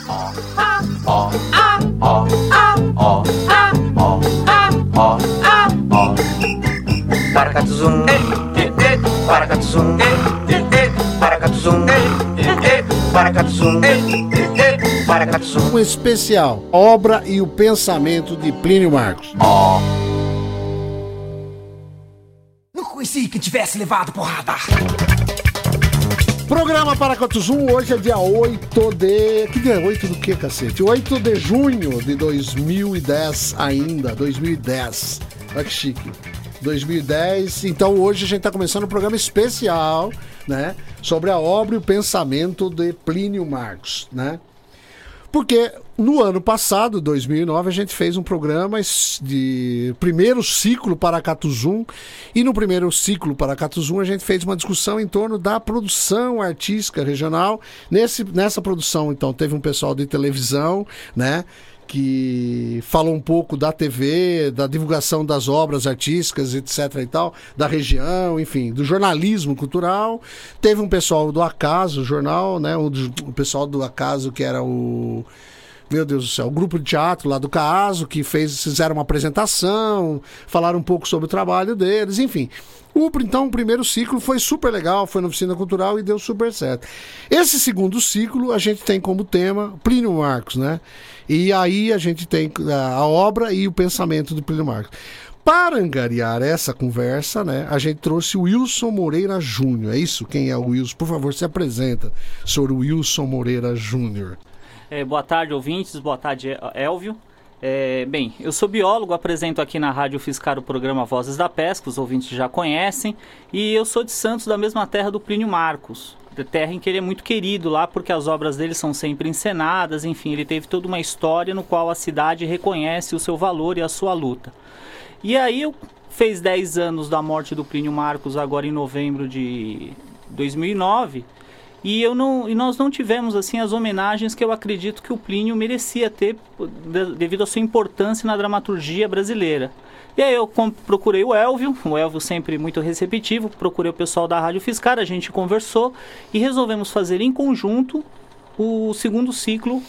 Paracatuzum, paracatuzum, paracatuzum, paracatuzum, paracatuzum. Um especial, Obra e o Pensamento de Plínio Marcos. Nunca conheci que tivesse levado porrada. Programa Paracatuzum, hoje é dia 8 de... Que dia é 8 do que, cacete? 8 de junho de 2010 ainda, 2010. Olha que chique. 2010, então hoje a gente está começando um programa especial, né, sobre a obra e o pensamento de Plínio Marcos, né? Porque no ano passado, 2009, a gente fez um programa de primeiro ciclo Paracatuzum, e no primeiro ciclo Paracatuzum a gente fez uma discussão em torno da produção artística regional. Nessa produção, então, teve um pessoal de televisão, né, que falou um pouco da TV, da divulgação das obras artísticas, etc. e tal, da região, enfim, do jornalismo cultural. Teve um pessoal do Acaso, jornal, né? O pessoal do Acaso, que era o... Meu Deus do céu, o grupo de teatro lá do Caso, que fizeram uma apresentação, falaram um pouco sobre o trabalho deles, enfim. Então, o primeiro ciclo foi super legal, foi na oficina cultural e deu super certo. Esse segundo ciclo, a gente tem como tema Plínio Marcos, né? E aí a gente tem a obra e o pensamento do Plínio Marcos. Para angariar essa conversa, né, a gente trouxe o Wilson Moreira Júnior. É isso? Quem é o Wilson? Por favor, se apresenta, senhor Wilson Moreira Júnior. Boa tarde, ouvintes. Boa tarde, Elvio. Bem, eu sou biólogo, apresento aqui na Rádio Fiscar o programa Vozes da Pesca, os ouvintes já conhecem, e eu sou de Santos, da mesma terra do Plínio Marcos, terra em que ele é muito querido lá, porque as obras dele são sempre encenadas, enfim, ele teve toda uma história no qual a cidade reconhece o seu valor e a sua luta. E aí fez 10 anos da morte do Plínio Marcos, agora em novembro de 2009, e nós não tivemos assim as homenagens que eu acredito que o Plínio merecia ter devido à sua importância na dramaturgia brasileira. E aí eu procurei o Elvio sempre muito receptivo, procurei o pessoal da Rádio Fiscar, a gente conversou e resolvemos fazer em conjunto o segundo ciclo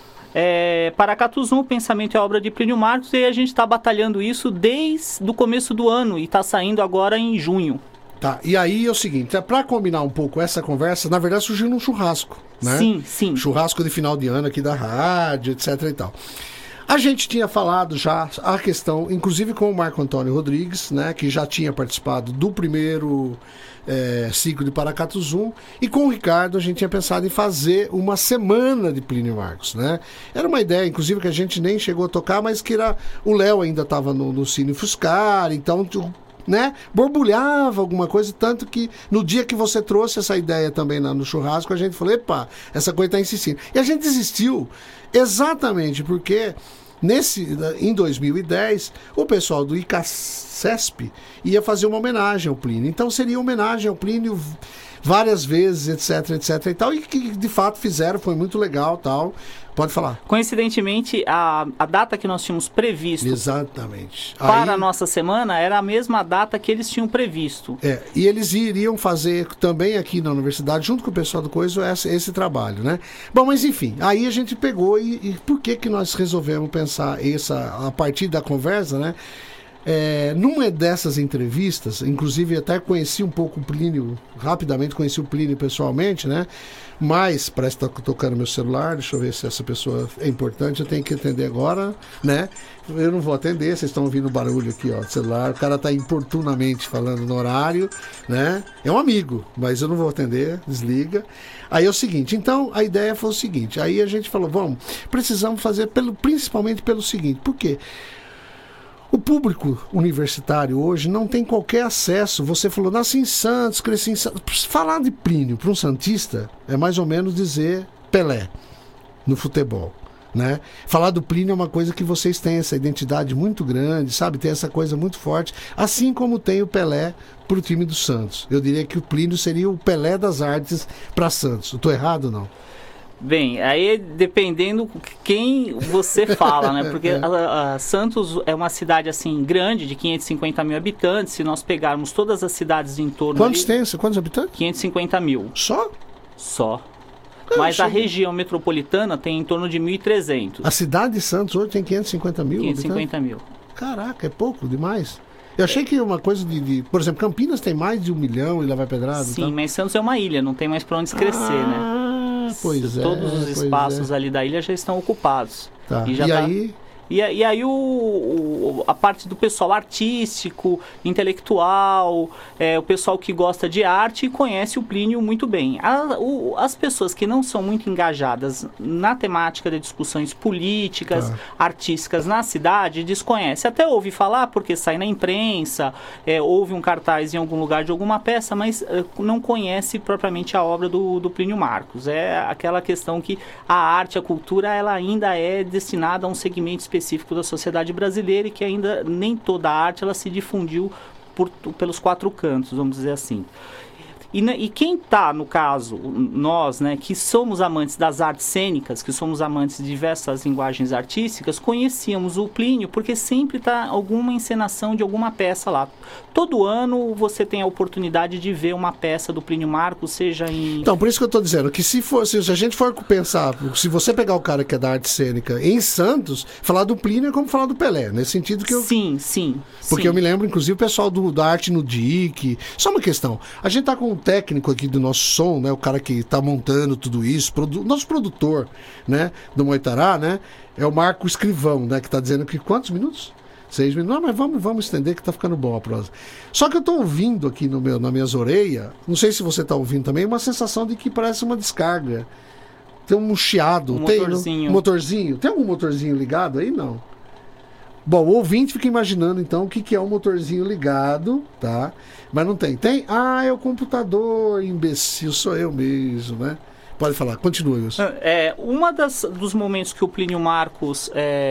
Paracatuzum, Pensamento e a Obra de Plínio Marcos, e a gente está batalhando isso desde o começo do ano e está saindo agora em junho. Tá, e aí é o seguinte, para combinar um pouco essa conversa, na verdade surgiu num churrasco, né? Sim. Churrasco de final de ano aqui da rádio, etc e tal. A gente tinha falado já a questão, inclusive com o Marco Antônio Rodrigues, né, que já tinha participado do primeiro ciclo de Paracatuzum, e com o Ricardo a gente tinha pensado em fazer uma semana de Plínio Marcos, né? Era uma ideia, inclusive, que a gente nem chegou a tocar, mas que o Léo ainda estava no Cine Fiscar, então... né, borbulhava alguma coisa, tanto que no dia que você trouxe essa ideia também no churrasco, a gente falou, epa, essa coisa está insistindo. E a gente desistiu exatamente porque em 2010 o pessoal do ICACESP ia fazer uma homenagem ao Plínio. Então seria homenagem ao Plínio várias vezes, etc e tal, e que de fato fizeram, foi muito legal, tal. Pode falar. Coincidentemente, a data que nós tínhamos previsto exatamente para a nossa semana era a mesma data que eles tinham previsto. E eles iriam fazer também aqui na universidade, junto com o pessoal do Coiso, esse trabalho, né? Bom, mas enfim, aí a gente pegou e por que nós resolvemos pensar a partir da conversa, né? Numa dessas entrevistas, inclusive até conheci um pouco o Plínio, rapidamente conheci o Plínio pessoalmente, né? Mas, parece que está tocando meu celular, deixa eu ver se essa pessoa é importante, eu tenho que atender agora, né? Eu não vou atender, vocês estão ouvindo o barulho aqui, ó, do celular, o cara está importunamente falando no horário, né? É um amigo, mas eu não vou atender, desliga. Aí é o seguinte, então a ideia foi o seguinte, aí a gente falou, precisamos fazer principalmente pelo seguinte, por quê? O público universitário hoje não tem qualquer acesso. Você falou, nasci em Santos, cresci em Santos. Falar de Plínio para um santista é mais ou menos dizer Pelé no futebol, né? Falar do Plínio é uma coisa que vocês têm essa identidade muito grande, sabe? Tem essa coisa muito forte, assim como tem o Pelé para o time do Santos. Eu diria que o Plínio seria o Pelé das artes para Santos. Estou errado ou não? Bem, aí dependendo quem você fala, né? Porque Santos é uma cidade assim grande, de 550 mil habitantes. Se nós pegarmos todas as cidades em torno... Quantos habitantes? 550 mil. Só? Só. Mas a região metropolitana tem em torno de 1.300. A cidade de Santos hoje tem 550 mil? 550 mil. Caraca, é pouco demais. Eu achei que uma coisa por exemplo, Campinas tem mais de 1 milhão e lá vai pedrada. Sim, mas Santos é uma ilha, não tem mais para onde crescer, né? Pois é. Todos os espaços ali da ilha já estão ocupados. Tá. E aí... E aí a parte do pessoal artístico, intelectual, o pessoal que gosta de arte conhece o Plínio muito bem. As pessoas que não são muito engajadas na temática de discussões políticas, artísticas na cidade, desconhecem. Até ouve falar porque sai na imprensa, houve um cartaz em algum lugar de alguma peça, mas não conhece propriamente a obra do Plínio Marcos. É aquela questão que a arte, a cultura, ela ainda é destinada a um segmento específico da sociedade brasileira e que ainda nem toda a arte ela se difundiu pelos 4 cantos, vamos dizer assim. E quem está, no caso, nós, né, que somos amantes das artes cênicas, que somos amantes de diversas linguagens artísticas, conhecíamos o Plínio porque sempre está alguma encenação de alguma peça lá. Todo ano você tem a oportunidade de ver uma peça do Plínio Marcos, seja em... Então, por isso que eu estou dizendo, que se a gente for pensar, se você pegar o cara que é da arte cênica em Santos, falar do Plínio é como falar do Pelé, nesse sentido que eu... Sim. Porque eu me lembro, inclusive, o pessoal da arte no DIC. Só uma questão, a gente está com um técnico aqui do nosso som, né, o cara que está montando tudo isso, nosso produtor, né, do Moitará, né, é o Marco Escrivão, né, que está dizendo que quantos minutos? 6 minutos. Não, mas vamos estender que está ficando bom a prosa. Só que eu estou ouvindo aqui nas minhas orelhas, não sei se você está ouvindo também, uma sensação de que parece uma descarga. Tem um chiado. Motorzinho. Um motorzinho. Tem algum motorzinho ligado aí? Não. Bom, o ouvinte fica imaginando, então, o que é um motorzinho ligado, tá? Mas não tem. Tem? É o computador, imbecil, sou eu mesmo, né? Pode falar, continua, Wilson. Dos momentos que o Plínio Marcos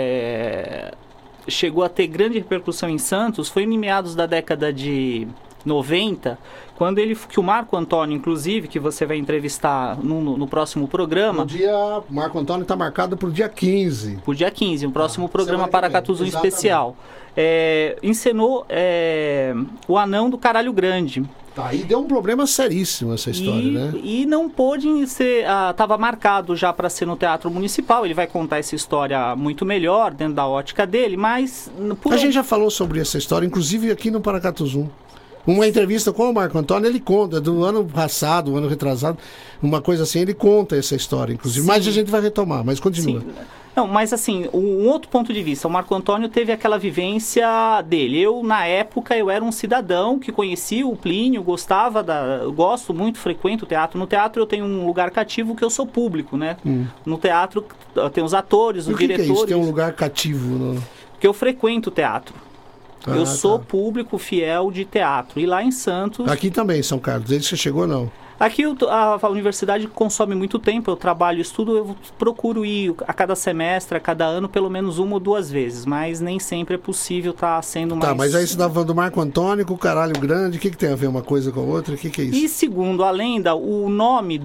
chegou a ter grande repercussão em Santos foi em meados da década de 90, quando que o Marco Antônio, inclusive, que você vai entrevistar no próximo programa... Marco Antônio está marcado para o dia 15. Para o dia 15, um próximo programa Paracatu Zoom especial. Encenou o Anão do Caralho Grande. Aí deu um problema seríssimo essa história, né? E não pôde ser... Estava marcado já para ser no Teatro Municipal. Ele vai contar essa história muito melhor, dentro da ótica dele, mas... A gente já falou sobre essa história, inclusive aqui no Paracatu Zoom. Uma entrevista com o Marco Antônio, ele conta, do ano passado, do ano retrasado, uma coisa assim, ele conta essa história, inclusive. Sim. Mas a gente vai retomar, mas continua. Sim. Não, mas assim, um outro ponto de vista, o Marco Antônio teve aquela vivência dele. Na época, eu era um cidadão que conhecia o Plínio, gosto muito, frequento o teatro. No teatro eu tenho um lugar cativo que eu sou público, né? No teatro tem os atores, os diretores. Que é isso? Tem um lugar cativo? Que eu frequento o teatro. Eu sou público fiel de teatro. E lá em Santos... Aqui também, São Carlos. Desde que você chegou, não? Aqui a universidade consome muito tempo. Eu trabalho, estudo, eu procuro ir a cada semestre, a cada ano, pelo menos 1 ou 2 vezes. Mas nem sempre é possível estar sendo mais... Tá, mas aí você estava falando do Marco Antônio com o Caralho Grande. O que tem a ver uma coisa com a outra? O que é isso? E segundo a lenda, o nome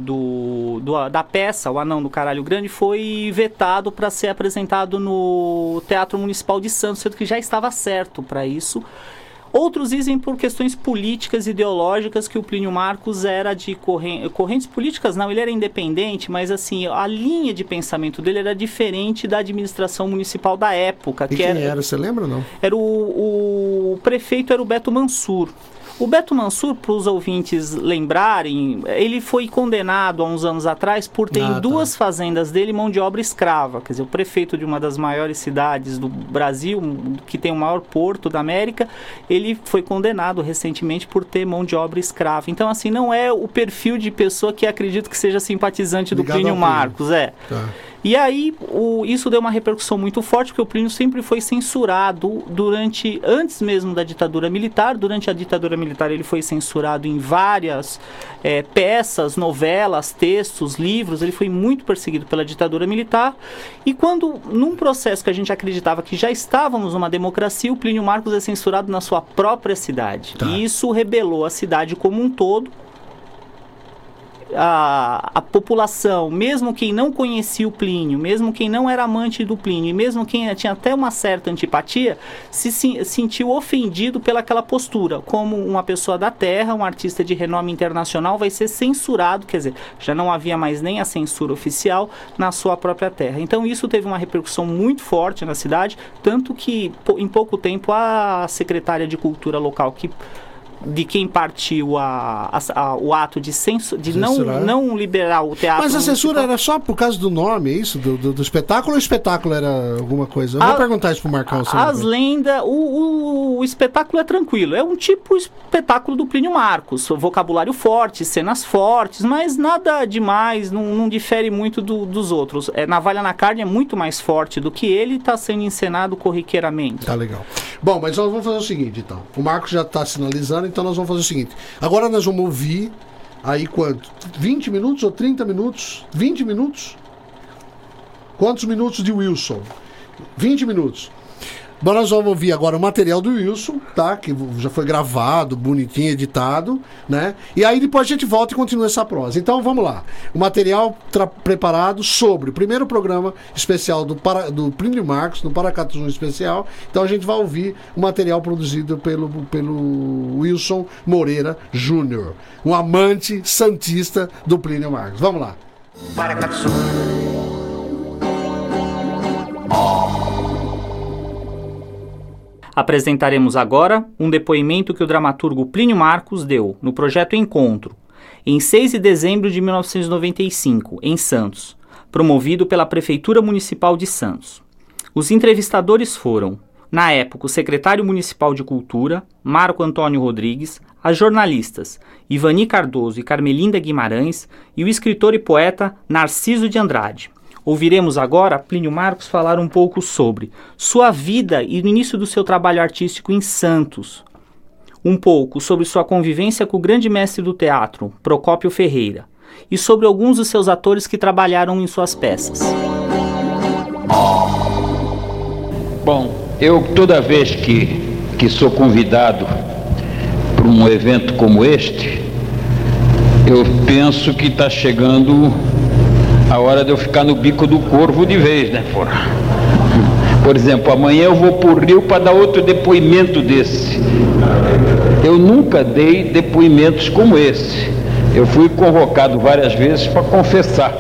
da peça, O Anão do Caralho Grande, foi vetado para ser apresentado no Teatro Municipal de Santos, sendo que já estava certo para isso. Outros dizem por questões políticas, ideológicas, que o Plínio Marcos era de correntes políticas, não, ele era independente, mas assim, a linha de pensamento dele era diferente da administração municipal da época. E quem era? Você lembra ou não? Era o prefeito era o Beto Mansur. O Beto Mansur, para os ouvintes lembrarem, ele foi condenado há uns anos atrás por ter em 2 fazendas dele mão de obra escrava. Quer dizer, o prefeito de uma das maiores cidades do Brasil, que tem o maior porto da América, ele foi condenado recentemente por ter mão de obra escrava. Então, assim, não é o perfil de pessoa que acredito que seja simpatizante do Plínio Marcos. Tá. E aí, isso deu uma repercussão muito forte, porque o Plínio sempre foi censurado antes mesmo da ditadura militar. Durante a ditadura militar ele foi censurado em várias peças, novelas, textos, livros. Ele foi muito perseguido pela ditadura militar. E quando, num processo que a gente acreditava que já estávamos numa democracia, o Plínio Marcos é censurado na sua própria cidade. Tá. E isso rebelou a cidade como um todo. a população, mesmo quem não conhecia o Plínio, mesmo quem não era amante do Plínio, e mesmo quem tinha até uma certa antipatia, se sentiu ofendido pelaquela postura. Como uma pessoa da terra, um artista de renome internacional, vai ser censurado, quer dizer, já não havia mais nem a censura oficial na sua própria terra. Então isso teve uma repercussão muito forte na cidade, tanto que em pouco tempo a secretária de Cultura local, de quem partiu o ato de não liberar o teatro. Mas a censura era só por causa do nome, é isso? Do espetáculo, ou o espetáculo era alguma coisa? Eu vou perguntar isso pro Marcão. As lendas, o espetáculo é tranquilo, é um tipo espetáculo do Plínio Marcos, vocabulário forte, cenas fortes, mas nada demais, não difere muito dos outros. Navalha na Carne é muito mais forte do que ele, está sendo encenado corriqueiramente. Tá legal. Bom, mas nós vamos fazer o seguinte, então. O Marcos já está sinalizando, então nós vamos fazer o seguinte. Agora nós vamos ouvir aí quanto? 20 minutos ou 30 minutos? 20 minutos? Quantos minutos de Wilson? 20 minutos. Bom, nós vamos ouvir agora o material do Wilson, tá? Que já foi gravado, bonitinho, editado, né? E aí depois a gente volta e continua essa prosa. Então vamos lá. O material preparado sobre o primeiro programa especial do Plínio Marcos, no Paracatu Zoom Especial. Então a gente vai ouvir o material produzido pelo Wilson Moreira Júnior, um amante santista do Plínio Marcos. Vamos lá. Paracatu Zoom. Apresentaremos agora um depoimento que o dramaturgo Plínio Marcos deu no projeto Encontro, em 6 de dezembro de 1995, em Santos, promovido pela Prefeitura Municipal de Santos. Os entrevistadores foram, na época, o secretário municipal de Cultura, Marco Antônio Rodrigues, as jornalistas Ivani Cardoso e Carmelinda Guimarães e o escritor e poeta Narciso de Andrade. Ouviremos agora Plínio Marcos falar um pouco sobre sua vida e o início do seu trabalho artístico em Santos. Um pouco sobre sua convivência com o grande mestre do teatro, Procópio Ferreira, e sobre alguns dos seus atores que trabalharam em suas peças. Bom, eu toda vez que sou convidado para um evento como este, eu penso que está chegando a hora de eu ficar no bico do corvo de vez, né, porra? Por exemplo, amanhã eu vou pro Rio para dar outro depoimento desse. Eu nunca dei depoimentos como esse. Eu fui convocado várias vezes para confessar.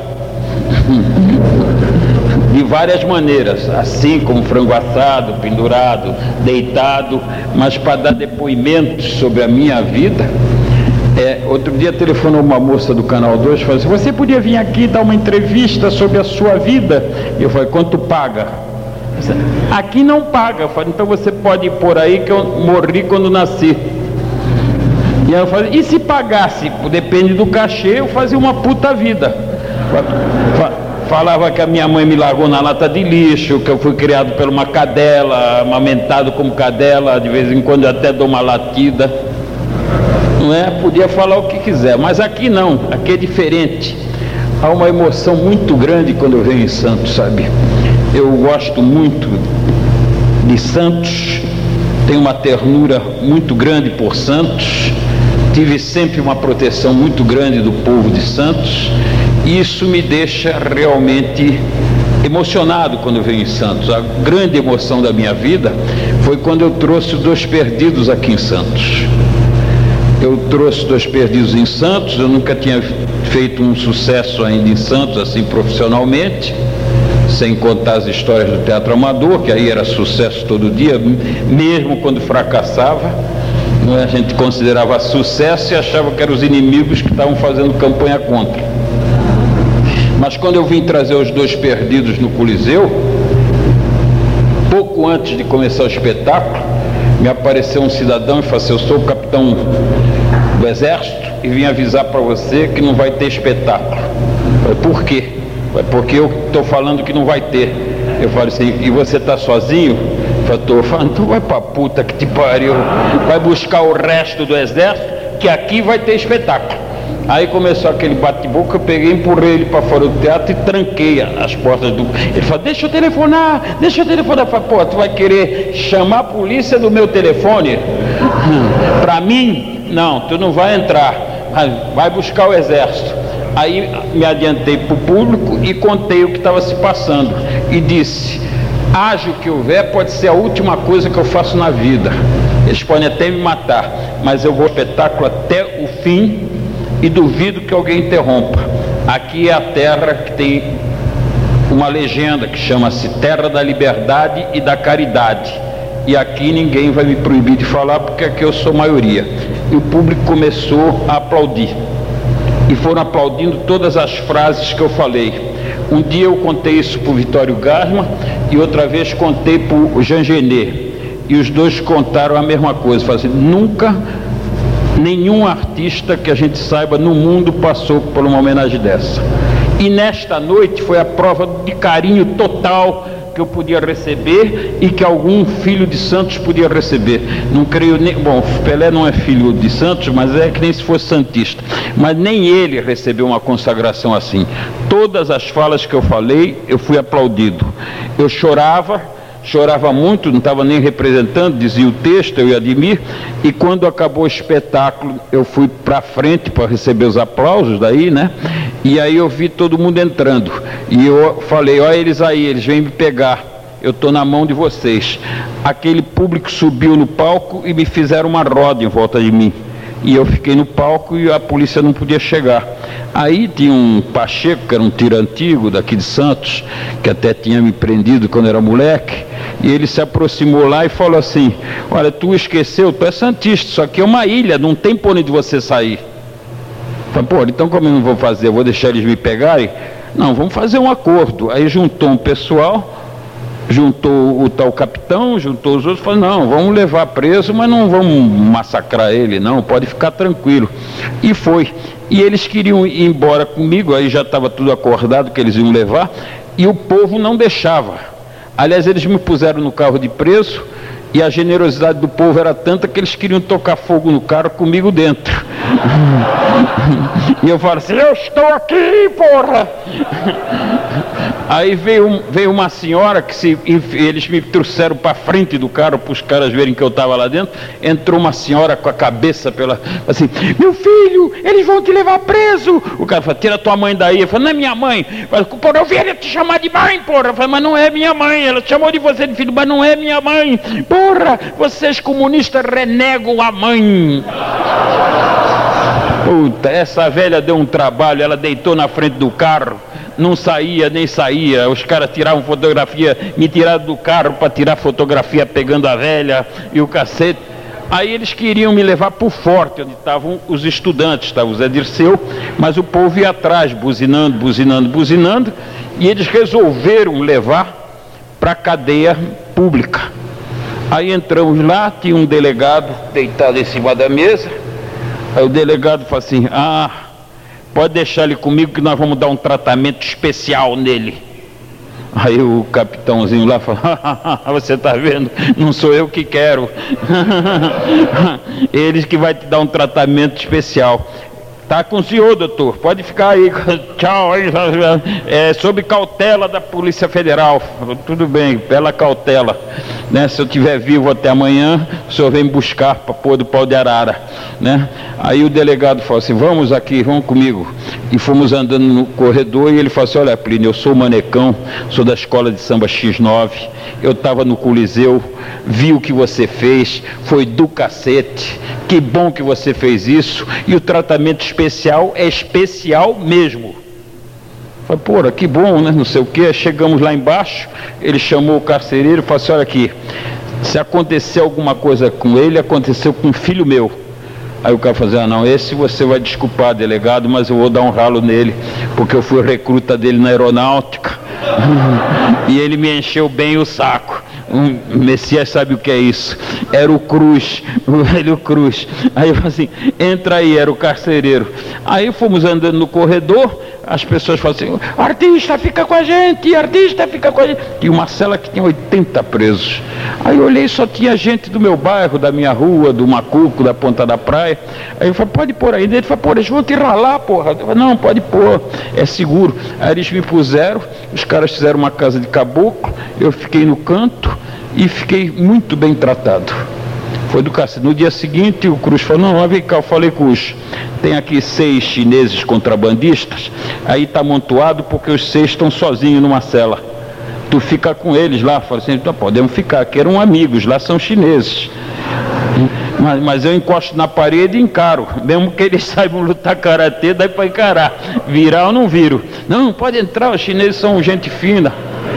De várias maneiras, assim como frango assado, pendurado, deitado, mas para dar depoimentos sobre a minha vida. Outro dia telefonou uma moça do Canal 2 e falou assim: você podia vir aqui dar uma entrevista sobre a sua vida? E eu falei: quanto paga? Aqui não paga. Eu falei: então você pode pôr aí que eu morri quando nasci. E ela falou: e se pagasse? Depende do cachê, eu fazia uma puta vida. Falava que a minha mãe me largou na lata de lixo, que eu fui criado por uma cadela, amamentado como cadela, de vez em quando eu até dou uma latida. Não é? Podia falar o que quiser, mas aqui não, aqui é diferente. Há uma emoção muito grande quando eu venho em Santos, sabe? Eu gosto muito de Santos, tenho uma ternura muito grande por Santos, tive sempre uma proteção muito grande do povo de Santos, e isso me deixa realmente emocionado quando eu venho em Santos. A grande emoção da minha vida foi quando eu trouxe os Dois Perdidos aqui em Santos. Eu trouxe Dois Perdidos em Santos, eu nunca tinha feito um sucesso ainda em Santos, assim, profissionalmente, sem contar as histórias do teatro amador, que aí era sucesso todo dia, mesmo quando fracassava, não é? A gente considerava sucesso e achava que eram os inimigos que estavam fazendo campanha contra. Mas quando eu vim trazer os Dois Perdidos no Coliseu, pouco antes de começar o espetáculo, me apareceu um cidadão e falou assim: eu sou o capitão do Exército e vim avisar para você que não vai ter espetáculo. Eu falei: por quê? Porque eu estou falando que não vai ter. Eu falei assim: e você está sozinho? Eu falei: então vai pra puta que te pariu, vai buscar o resto do Exército, que aqui vai ter espetáculo. Aí começou aquele bate-boca, eu peguei, empurrei ele para fora do teatro e tranquei as portas do... Ele falou: deixa eu telefonar. Eu falei: pô, tu vai querer chamar a polícia do meu telefone? Para mim? Não, tu não vai entrar, vai buscar o Exército. Aí me adiantei para o público e contei o que estava se passando. E disse: haja o que houver, pode ser a última coisa que eu faço na vida. Eles podem até me matar, mas eu vou ao espetáculo até o fim e duvido que alguém interrompa. Aqui é a terra que tem uma legenda que chama-se Terra da Liberdade e da Caridade. E aqui ninguém vai me proibir de falar, porque aqui eu sou maioria. E o público começou a aplaudir. E foram aplaudindo todas as frases que eu falei. Um dia eu contei isso para o Vitório Gassman e outra vez contei para o Jean Genet. E os dois contaram a mesma coisa. Falaram assim: nunca nenhum artista que a gente saiba no mundo passou por uma homenagem dessa. E nesta noite foi a prova de carinho total que eu podia receber e que algum filho de Santos podia receber. Não creio nem... Bom, Pelé não é filho de Santos, mas é que nem se fosse santista. Mas nem ele recebeu uma consagração assim. Todas as falas que eu falei, eu fui aplaudido. Eu chorava muito, não estava nem representando, dizia o texto, eu e Ademir, e quando acabou o espetáculo, eu fui para frente para receber os aplausos daí, né? E aí eu vi todo mundo entrando, e eu falei: olha eles aí, eles vêm me pegar, eu estou na mão de vocês. Aquele público subiu no palco e me fizeram uma roda em volta de mim, e eu fiquei no palco e a polícia não podia chegar. Aí tinha um Pacheco, que era um tiro antigo daqui de Santos, que até tinha me prendido quando era moleque, e ele se aproximou lá e falou assim: olha, tu esqueceu, tu é santista, isso aqui é uma ilha, não tem por onde você sair. Falei: pô, então como eu não vou fazer, eu vou deixar eles me pegarem? Não, vamos fazer um acordo. Aí juntou um pessoal, juntou o tal capitão, juntou os outros, falou: não, vamos levar preso, mas não vamos massacrar ele, não, pode ficar tranquilo. E foi. E eles queriam ir embora comigo, aí já estava tudo acordado que eles iam levar, e o povo não deixava. Aliás, eles me puseram no carro de preso, e a generosidade do povo era tanta que eles queriam tocar fogo no carro comigo dentro. E eu falo assim: eu estou aqui, porra! Aí veio uma senhora que eles me trouxeram para frente do carro para os caras verem que eu estava lá dentro. Entrou uma senhora com a cabeça assim: meu filho, eles vão te levar preso. O cara falou: tira tua mãe daí. Eu falei: não é minha mãe. Eu falei: porra, eu vim te chamar de mãe, porra. Eu falei: mas não é minha mãe. Ela chamou de você de filho, mas não é minha mãe. Porra, vocês comunistas renegam a mãe. Puta, essa velha deu um trabalho. Ela deitou na frente do carro, não saía nem saía. Os caras tiravam fotografia, me tiraram do carro para tirar fotografia pegando a velha e o cacete. Aí eles queriam me levar para o forte, onde estavam os estudantes, estava o Zé Dirceu, mas o povo ia atrás, buzinando, e eles resolveram levar para a cadeia pública. Aí entramos lá, tinha um delegado deitado em cima da mesa. Aí o delegado falou assim: ah, pode deixar ele comigo que nós vamos dar um tratamento especial nele. Aí o capitãozinho lá falou: você está vendo? Não sou eu que quero. Eles que vai te dar um tratamento especial. Tá com o senhor, doutor, pode ficar aí. Tchau. É sob cautela da Polícia Federal. Tudo bem, pela cautela, né? Se eu estiver vivo até amanhã, o senhor vem me buscar para pôr do pau de arara, né? Aí o delegado falou assim: vamos aqui, vamos comigo. E fomos andando no corredor e ele falou assim: olha, Plínio, eu sou manecão, sou da escola de samba X9, eu estava no Coliseu, vi o que você fez, foi do cacete, que bom que você fez isso, e o tratamento especial é especial mesmo. Falei: porra, que bom, né? Não sei o que. Chegamos lá embaixo, ele chamou o carcereiro e falou assim: olha aqui, se acontecer alguma coisa com ele, aconteceu com um filho meu. Aí o cara falou: ah, não, esse você vai desculpar, delegado, mas eu vou dar um ralo nele, porque eu fui recruta dele na aeronáutica e ele me encheu bem o saco. O Messias sabe o que é isso. Era o Cruz, o velho Cruz. Aí eu falei assim: entra aí, era o carcereiro. Aí fomos andando no corredor, as pessoas falam assim: artista, fica com a gente, artista, fica com a gente. E uma cela que tinha 80 presos. Aí eu olhei, só tinha gente do meu bairro, da minha rua, do Macuco, da Ponta da Praia. Aí eu falei: pode pôr aí. Ele falou: pô, eles vão te ralar, porra. Eu falei: não, pode pôr, é seguro. Aí eles me puseram, os caras fizeram uma casa de caboclo, eu fiquei no canto e fiquei muito bem tratado. Foi do cacete. No dia seguinte o Cruz falou, não, vem cá, eu falei com os... Tem aqui 6 chineses contrabandistas, aí está amontoado porque os 6 estão sozinhos numa cela. Tu fica com eles lá. Falei assim, então podemos ficar, aqui eram amigos, lá são chineses. Mas eu encosto na parede e encaro, mesmo que eles saibam lutar karatê, dá para encarar, virar ou não viro. Não, pode entrar, os chineses são gente fina.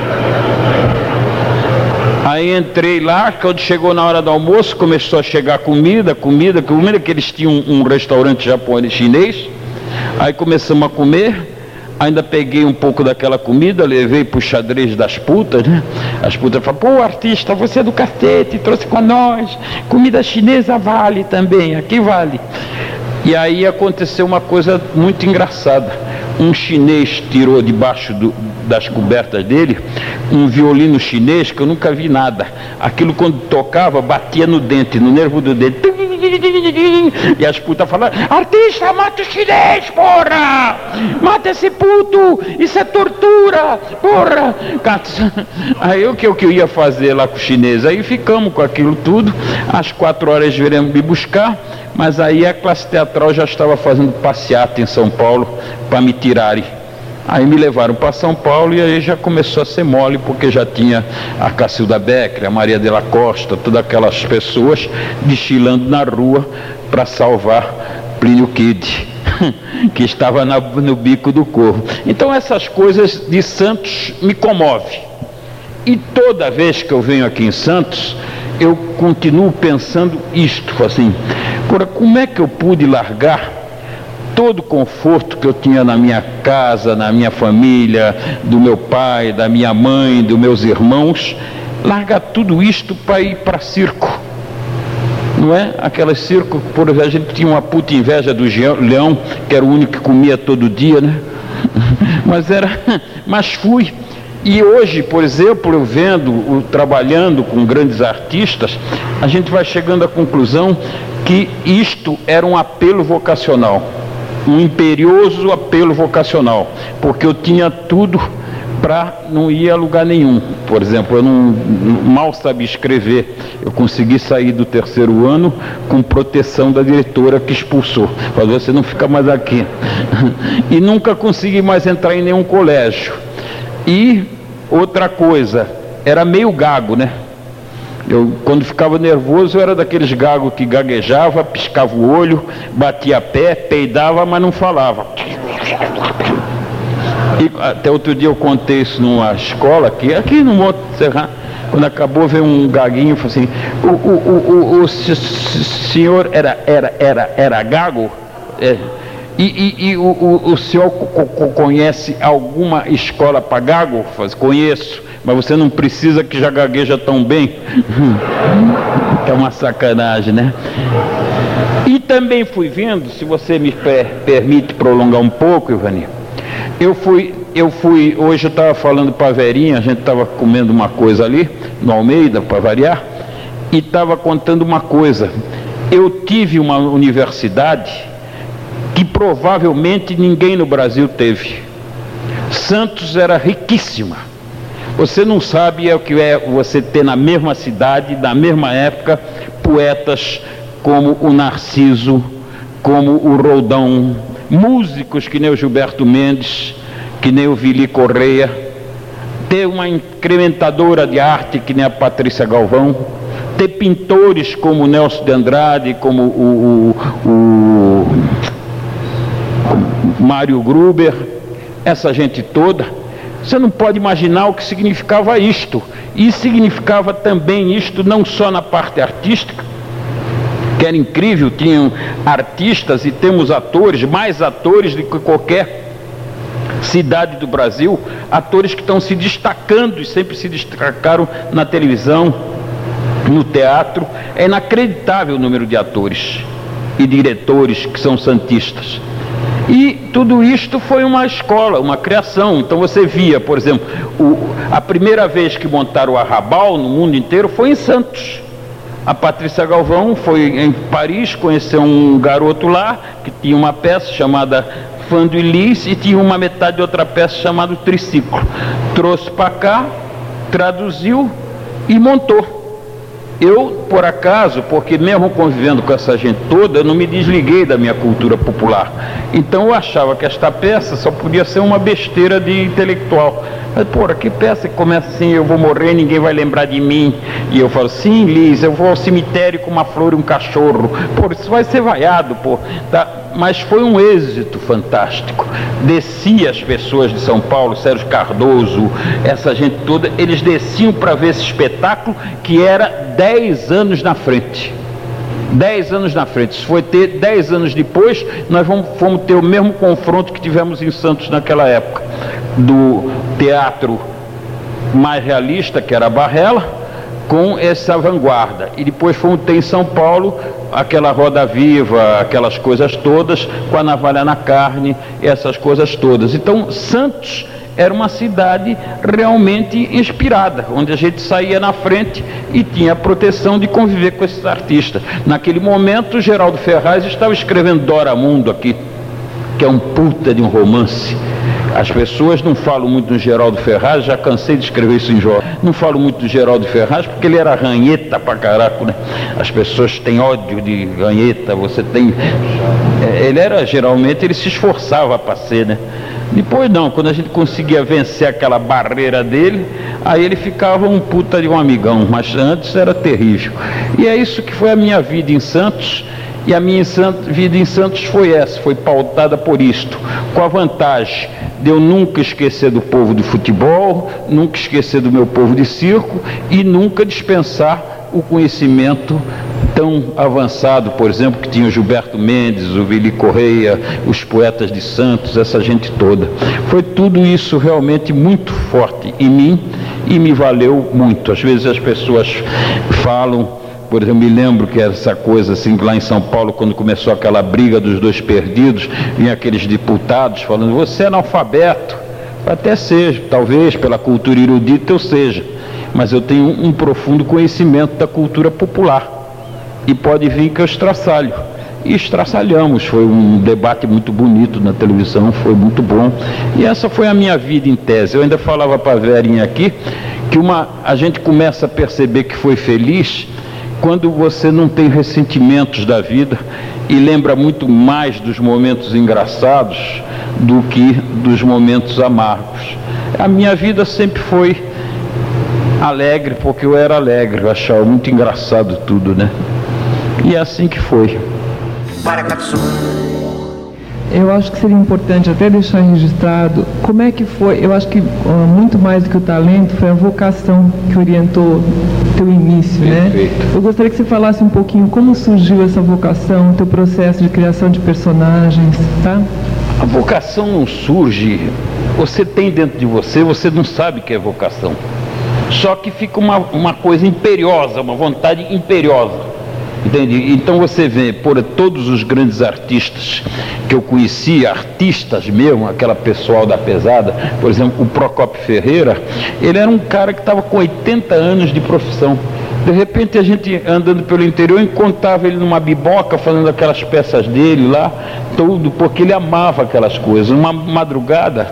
Aí entrei lá, quando chegou na hora do almoço, começou a chegar comida, que eles tinham um restaurante japonês chinês. Aí começamos a comer, ainda peguei um pouco daquela comida, levei pro xadrez das putas, né? As putas falaram, pô, artista, você é do cacete, trouxe com nós, comida chinesa vale também, aqui vale. E aí aconteceu uma coisa muito engraçada. Um chinês tirou debaixo das cobertas dele um violino chinês que eu nunca vi nada. Aquilo quando tocava, batia no dente, no nervo do dente. E as putas falaram, artista, mata o chinês, porra! Mata esse puto! Isso é tortura, porra! Aí o que eu ia fazer lá com o chinês? Aí ficamos com aquilo tudo. Às 4 horas viemos me buscar, mas aí a classe teatral já estava fazendo passeata em São Paulo para me tirarem. Aí me levaram para São Paulo e aí já começou a ser mole, porque já tinha a Cacilda Becker, a Maria de la Costa, todas aquelas pessoas desfilando na rua para salvar Plínio Kid, que estava no bico do corvo. Então essas coisas de Santos me comovem. E toda vez que eu venho aqui em Santos, eu continuo pensando isto, assim, agora, como é que eu pude largar todo o conforto que eu tinha na minha casa, na minha família, do meu pai, da minha mãe, dos meus irmãos, largar tudo isto para ir para circo? Não é? Aquelas circo, por exemplo, a gente tinha uma puta inveja do Leão, que era o único que comia todo dia, né? Mas fui. E hoje, por exemplo, eu vendo, trabalhando com grandes artistas, a gente vai chegando à conclusão que isto era um apelo vocacional, um imperioso apelo vocacional, porque eu tinha tudo para não ir a lugar nenhum. Por exemplo, eu mal sabia escrever, eu consegui sair do 3º ano com proteção da diretora que expulsou, mas você não fica mais aqui. E nunca consegui mais entrar em nenhum colégio. E outra coisa, era meio gago, né? Eu, quando ficava nervoso, eu era daqueles gagos que gaguejava, piscava o olho, batia pé, peidava, mas não falava. E até outro dia eu contei isso numa escola, aqui no Monte Serra. Quando acabou, veio um gaguinho e falou assim, o senhor era gago? É. E o senhor conhece alguma escola para gago? Conheço, mas você não precisa, que já gagueja tão bem. É uma sacanagem, né? E também fui vendo, se você me permite prolongar um pouco, Ivani, eu fui, hoje eu estava falando para a Verinha, a gente estava comendo uma coisa ali, no Almeida, para variar, e estava contando uma coisa. Eu tive uma universidade que provavelmente ninguém no Brasil teve. Santos era riquíssima. Você não sabe o que é você ter na mesma cidade, na mesma época, poetas como o Narciso, como o Roldão, músicos que nem o Gilberto Mendes, que nem o Vili Correia, ter uma incrementadora de arte que nem a Patrícia Galvão, ter pintores como o Nelson de Andrade, como o Mário Gruber, essa gente toda. Você não pode imaginar o que significava isto. E significava também isto não só na parte artística, que era incrível, tinham artistas e temos atores, mais atores do que qualquer cidade do Brasil, atores que estão se destacando e sempre se destacaram na televisão, no teatro. É inacreditável o número de atores e diretores que são santistas. E tudo isto foi uma escola, uma criação. Então você via, por exemplo, a primeira vez que montaram o Arrabal no mundo inteiro foi em Santos. A Patrícia Galvão foi em Paris, conheceu um garoto lá que tinha uma peça chamada Fã do Elis e tinha uma metade de outra peça chamada Triciclo. Trouxe para cá, traduziu e montou. Eu, por acaso, porque mesmo convivendo com essa gente toda, eu não me desliguei da minha cultura popular. Então eu achava que esta peça só podia ser uma besteira de intelectual. Mas, porra, que peça que começa assim, eu vou morrer, ninguém vai lembrar de mim. E eu falo, sim, Liz, eu vou ao cemitério com uma flor e um cachorro. Pô, isso vai ser vaiado, pô. Tá? Mas foi um êxito fantástico. Descia as pessoas de São Paulo, Sérgio Cardoso, essa gente toda, eles desciam para ver esse espetáculo que era 10 anos na frente. 10 anos na frente. Se foi ter 10 anos depois, nós fomos ter o mesmo confronto que tivemos em Santos naquela época, do teatro mais realista, que era a Barrela, com essa vanguarda. E depois fomos ter em São Paulo aquela Roda Viva, aquelas coisas todas, com a navalha na carne, essas coisas todas. Então Santos era uma cidade realmente inspirada, onde a gente saía na frente e tinha a proteção de conviver com esses artistas. Naquele momento, Geraldo Ferraz estava escrevendo Doramundo aqui, que é um puta de um romance. As pessoas não falam muito do Geraldo Ferraz, já cansei de escrever isso em jornal. Não falo muito do Geraldo Ferraz porque ele era ranheta pra caraco, né? As pessoas têm ódio de ranheta, você tem... Ele era, geralmente, ele se esforçava para ser, né? Depois não, quando a gente conseguia vencer aquela barreira dele, aí ele ficava um puta de um amigão, mas antes era terrível. E é isso que foi a minha vida em Santos. E a minha vida em Santos foi essa, foi pautada por isto, com a vantagem de eu nunca esquecer do povo de futebol, nunca esquecer do meu povo de circo e nunca dispensar o conhecimento tão avançado, por exemplo, que tinha o Gilberto Mendes, o Vili Correia, os poetas de Santos, essa gente toda. Foi tudo isso realmente muito forte em mim e me valeu muito. Às vezes as pessoas falam... Por exemplo, eu me lembro que essa coisa assim, lá em São Paulo, quando começou aquela briga dos dois perdidos, vinha aqueles deputados falando, você é analfabeto. Até seja, talvez pela cultura erudita eu seja, mas eu tenho um profundo conhecimento da cultura popular e pode vir que eu estraçalho. E estraçalhamos, foi um debate muito bonito na televisão, foi muito bom. E essa foi a minha vida em tese. Eu ainda falava para a Verinha aqui que a gente começa a perceber que foi feliz quando você não tem ressentimentos da vida e lembra muito mais dos momentos engraçados do que dos momentos amargos. A minha vida sempre foi alegre, porque eu era alegre, eu achava muito engraçado tudo, né? E é assim que foi. Eu acho que seria importante até deixar registrado como é que foi. Eu acho que muito mais do que o talento foi a vocação que orientou teu início, Perfeito. Né? Eu gostaria que você falasse um pouquinho como surgiu essa vocação, teu processo de criação de personagens, tá? A vocação não surge, você tem dentro de você, você não sabe que é vocação. Só que fica uma coisa imperiosa, uma vontade imperiosa. Entende? Então você vê, por todos os grandes artistas que eu conheci, artistas mesmo, aquela pessoal da pesada, por exemplo, o Procópio Ferreira, ele era um cara que estava com 80 anos de profissão. De repente a gente andando pelo interior encontrava ele numa biboca fazendo aquelas peças dele lá, tudo, porque ele amava aquelas coisas. Uma madrugada,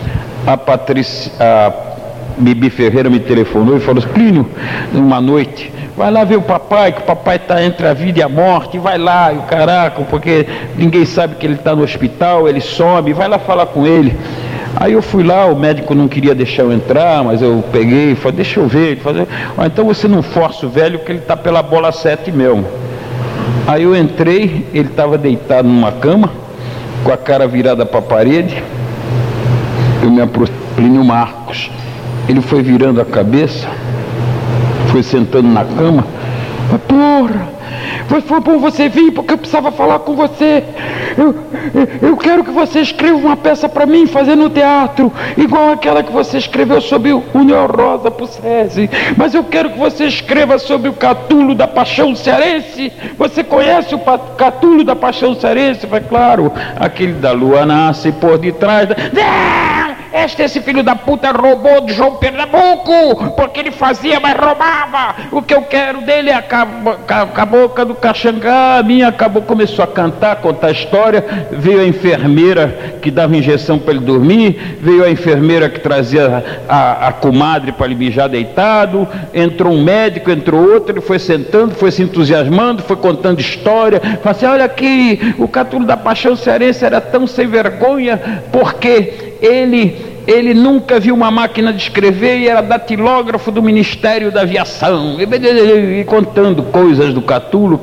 a Bibi Ferreira me telefonou e falou, Plínio, uma noite, vai lá ver o papai, que o papai está entre a vida e a morte, vai lá, e o caraca, porque ninguém sabe que ele está no hospital, ele some, vai lá falar com ele. Aí eu fui lá, o médico não queria deixar eu entrar, mas eu peguei e falei, deixa eu ver. Ele falou, então você não força o velho, que ele está pela bola 7 mesmo. Aí eu entrei, ele estava deitado numa cama, com a cara virada para a parede, eu me aproximei, Plínio Marcos. Ele foi virando a cabeça, foi sentando na cama. Porra, foi bom você vir, porque eu precisava falar com você. Eu quero que você escreva uma peça para mim, fazer no teatro, igual aquela que você escreveu sobre o União Rosa pro SESI. Mas eu quero que você escreva sobre o Catulo da Paixão Cearense. Você conhece o Catulo da Paixão Cearense? Foi claro, aquele da lua nasce por detrás da... esse filho da puta roubou do João Pernambuco, porque ele fazia, mas roubava. O que eu quero dele é a boca do Caxangá. A minha acabou, começou a cantar, contar a história. Veio a enfermeira que dava injeção para ele dormir, veio a enfermeira que trazia a comadre para ele mijar deitado, entrou um médico, entrou outro, ele foi sentando, foi se entusiasmando, foi contando história. Falou assim: olha aqui, o Catulo da Paixão Cearense era tão sem vergonha porque ele nunca viu uma máquina de escrever e era datilógrafo do Ministério da Aviação, e contando coisas do Catulo,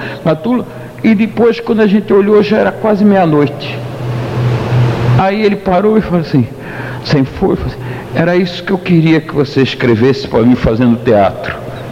e depois, quando a gente olhou, já era quase meia-noite. Aí ele parou e falou assim, sem força, era isso que eu queria que você escrevesse para mim fazendo teatro.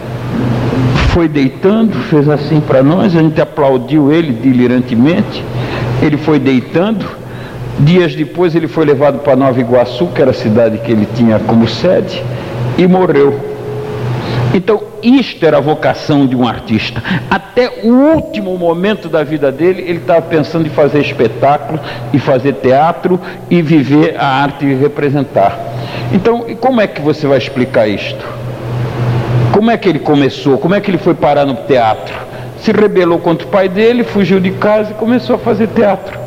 Foi deitando, fez assim para nós, a gente aplaudiu ele delirantemente, ele foi deitando. Dias depois ele foi levado para Nova Iguaçu, que era a cidade que ele tinha como sede, e morreu. Então isto era a vocação de um artista. Até o último momento da vida dele, ele estava pensando em fazer espetáculo, e fazer teatro, e viver a arte de representar. Então, como é que você vai explicar isto? Como é que ele começou? Como é que ele foi parar no teatro? Se rebelou contra o pai dele, fugiu de casa e começou a fazer teatro.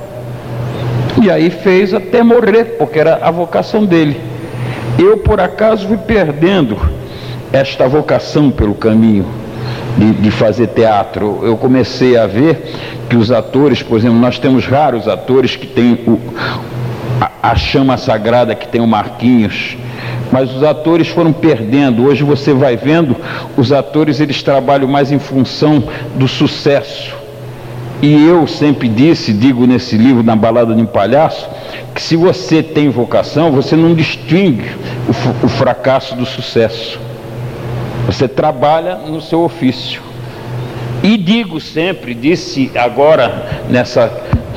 E aí fez até morrer, porque era a vocação dele. Eu, por acaso, fui perdendo esta vocação pelo caminho de fazer teatro. Eu comecei a ver que os atores, por exemplo, nós temos raros atores que têm a chama sagrada que tem o Marquinhos, mas os atores foram perdendo. Hoje você vai vendo, os atores eles trabalham mais em função do sucesso. E eu sempre digo nesse livro, Na Balada de um Palhaço, que se você tem vocação, você não distingue o fracasso do sucesso. Você trabalha no seu ofício. E digo sempre, disse agora, nessas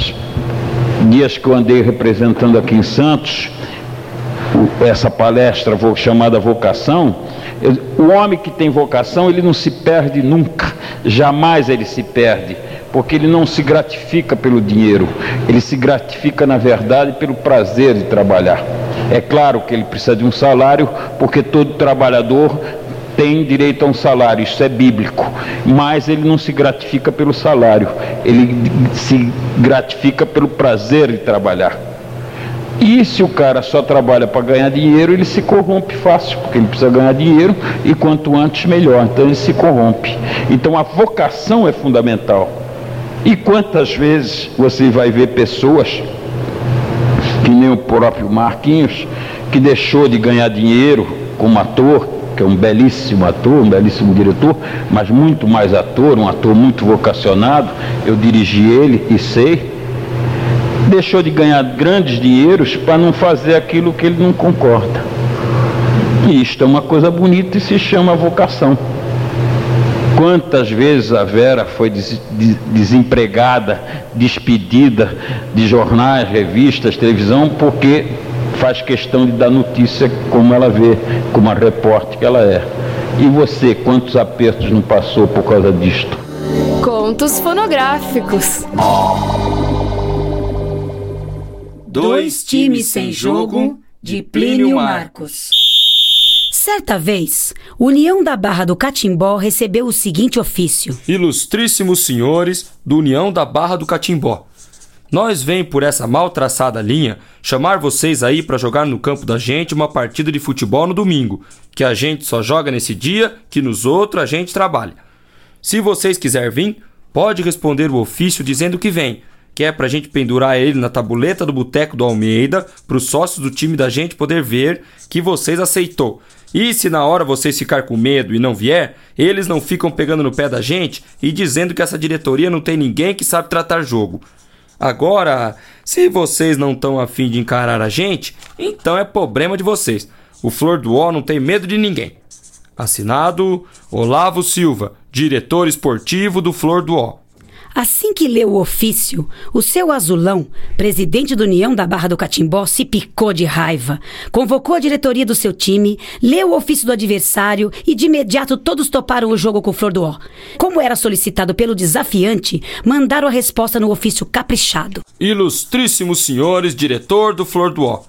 dias que eu andei representando aqui em Santos, essa palestra chamada Vocação, o homem que tem vocação, ele não se perde nunca, jamais ele se perde, porque ele não se gratifica pelo dinheiro, ele se gratifica na verdade pelo prazer de trabalhar. É claro que ele precisa de um salário, porque todo trabalhador tem direito a um salário, isso é bíblico, mas ele não se gratifica pelo salário, ele se gratifica pelo prazer de trabalhar. E se o cara só trabalha para ganhar dinheiro, ele se corrompe fácil, porque ele precisa ganhar dinheiro e quanto antes melhor, então ele se corrompe. Então a vocação é fundamental. E quantas vezes você vai ver pessoas, que nem o próprio Marquinhos, que deixou de ganhar dinheiro como ator, que é um belíssimo ator, um belíssimo diretor, mas muito mais ator, um ator muito vocacionado, eu dirigi ele e sei, deixou de ganhar grandes dinheiros para não fazer aquilo que ele não concorda. E isto é uma coisa bonita e se chama vocação. Quantas vezes a Vera foi desempregada, despedida de jornais, revistas, televisão, porque faz questão de dar notícia como ela vê, como a repórter que ela é. E você, quantos apertos não passou por causa disto? Contos fonográficos. 2 times sem jogo, de Plínio Marcos. Certa vez, União da Barra do Catimbó recebeu o seguinte ofício: Ilustríssimos senhores do União da Barra do Catimbó, nós vem por essa mal traçada linha chamar vocês aí para jogar no campo da gente uma partida de futebol no domingo, que a gente só joga nesse dia, que nos outros a gente trabalha. Se vocês quiserem vir, pode responder o ofício dizendo que vem, que é pra gente pendurar ele na tabuleta do Boteco do Almeida, pros sócios do time da gente poder ver que vocês aceitou. E se na hora vocês ficar com medo e não vier, eles não ficam pegando no pé da gente e dizendo que essa diretoria não tem ninguém que sabe tratar jogo. Agora, se vocês não estão a fim de encarar a gente, então é problema de vocês. O Flor do Ó não tem medo de ninguém. Assinado Olavo Silva, diretor esportivo do Flor do Ó. Assim que leu o ofício, o seu Azulão, presidente da União da Barra do Catimbó, se picou de raiva. Convocou a diretoria do seu time, leu o ofício do adversário e de imediato todos toparam o jogo com o Flor do Ó. Como era solicitado pelo desafiante, mandaram a resposta no ofício caprichado. Ilustríssimos senhores, diretor do Flor do Ó,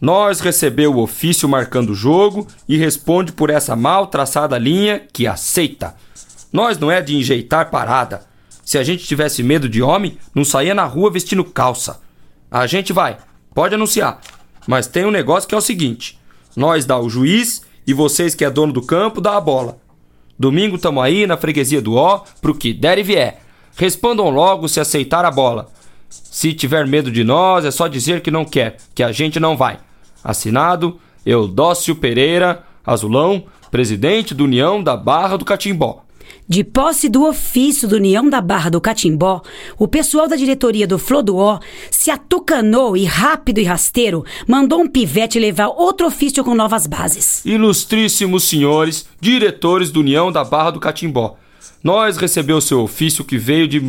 Nós recebeu o ofício marcando o jogo e responde por essa mal traçada linha que aceita. Nós não é de enjeitar parada. Se a gente tivesse medo de homem, não saía na rua vestindo calça. A gente vai, pode anunciar. Mas tem um negócio que é o seguinte: nós dá o juiz e vocês que é dono do campo dá a bola. Domingo tamo aí na freguesia do Ó, pro que der e vier. Respondam logo se aceitar a bola. Se tiver medo de nós, é só dizer que não quer, que a gente não vai. Assinado, Eudócio Pereira, Azulão, presidente do União da Barra do Catimbó. De posse do ofício do União da Barra do Catimbó, o pessoal da diretoria do Flor do Ó se atucanou e, rápido e rasteiro, mandou um pivete levar outro ofício com novas bases. Ilustríssimos senhores, diretores do União da Barra do Catimbó, nós recebeu seu ofício que veio de